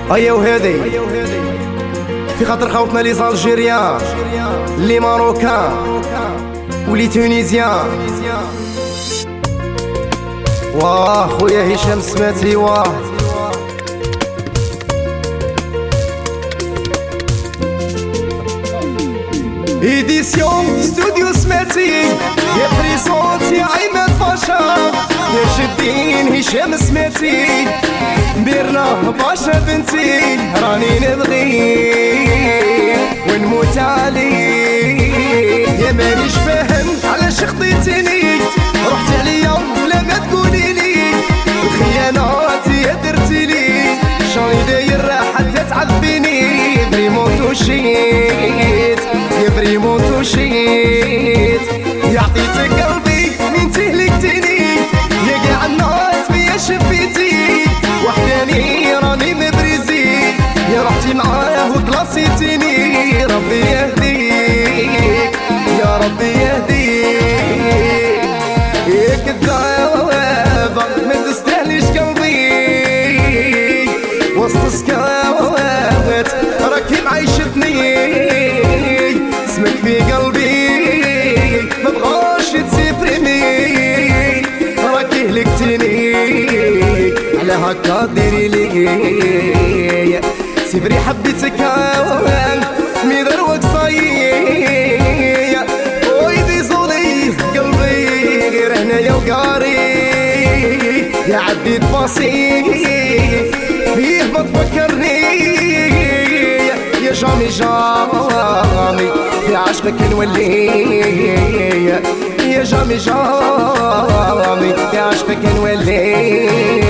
ايا وهذي في خاطر خوتنا لي زالجيريان لي ماروكان ولي تونيزيان. واه خويا هشام سماتي واه إديسيون ستوديو سماتي يا بريسونتي عماد باشا يا شدين هشام سماتي بيرنا باشا بنتي راني نبغي ونموت عليك يا مانيش فاهم علاش خطيتيني رحتي عليا ولا ما تقوليلي الخيانات يا درتيلي شاني داير حتى تعذبيني بريمون توشيت يا بريمون توشيت يا عطيتك قلبي من تهلكتيني يا قاع الناس فيا شفيتي وحداني راني مبريزي يا رحتي معاه وكلاسيتيني ربي يهديك يا ربي يهديك يا كذابة ما تستاهليش قلبي وسط سكاوات راكي معيشتني اسمك في قلبي مبغاش تسيبريني راكي هلكتيني على هكا ديري لي سيبري حبيتك مي دروك صايي وي ديزولي قلبي غير هنايا وقاري يا عديت باصي فيه ما تفكرني يا جامي جامي في عشقك نولي يا جامي جامي في عشقك نولي.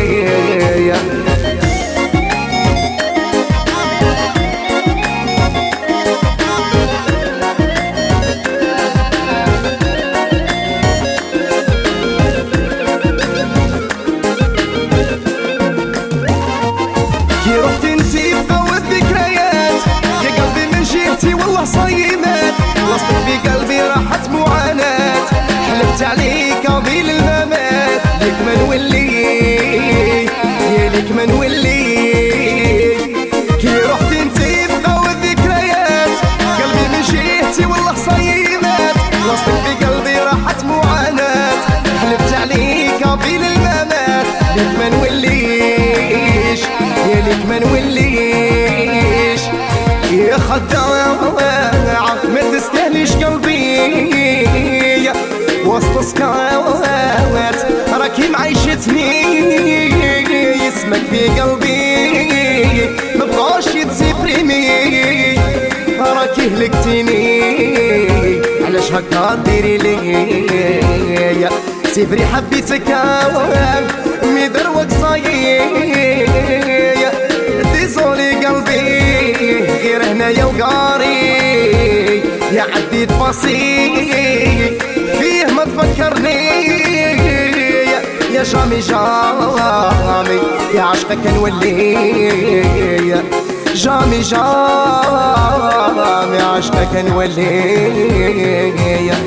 والله صيمات وسطك في قلبي راحت معاناة حلفت عليك قبيل الممات ليك ما نولي يا ليك ما نولي كي رحت انتي بقاو الذكريات قلبي من جهتي والله صيمات وسطك في قلبي راحت معاناة حلفت عليك قبيل الممات ليك ما نوليش يا ليك ما نوليش يا خدام ما تستاهليش قلبي وسط سكاوات راكي معيشتني اسمك في قلبي مبغاش يتسيبريمي راكي هلكتيني علاش هكا ديري لي سيبري حبيتك مي دروك صايي ديزولي قلبي غير هنايا وقاري يا عديت باصي فيه ما تفكرني يا جامي جامي يا عشقك نولي جامي جامي عشقك نولي.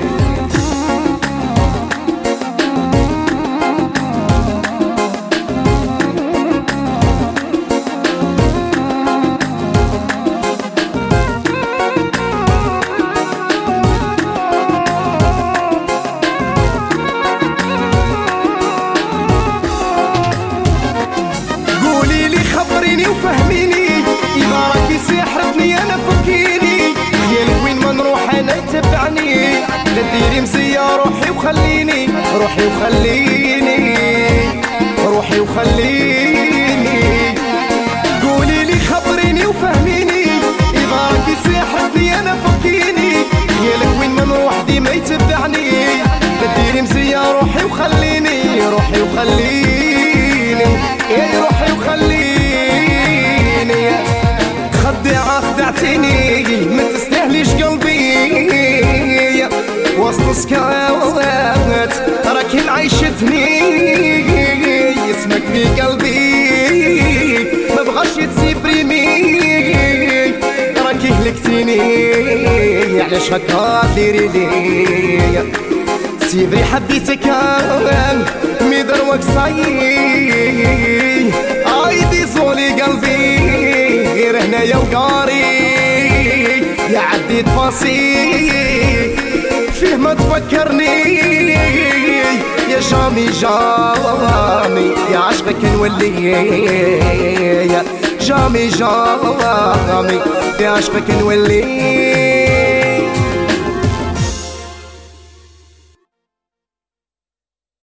وفهميني إذا راكي سحرتني أنا فكيني خيالك وين ما نروح أنا يتبعني لا ديري مزية روحي وخليني روحي وخليني روحي وخليني قولي لي خبريني وفهميني إذا راكي سحرتني أنا فكيني خيالك وين ما نروح ديما يتبعني لا ديري مزية روحي وخليني روحي وخليني يا روحي وخليني خدعتيني ما تستاهليش قلبي وسط سكاوات راكي معيشتني اسمك في قلبي ما بغاش يتسيبريمي راكي هلكتيني علاش هكا ديري لي سيبري حبيتك مي دروك صايي اي ديزولي قلبي عندي تفاصيل فيه ما تفكرني يا جامي جامي يا عشقك نولي يا جامي جامي يا عشقك نولي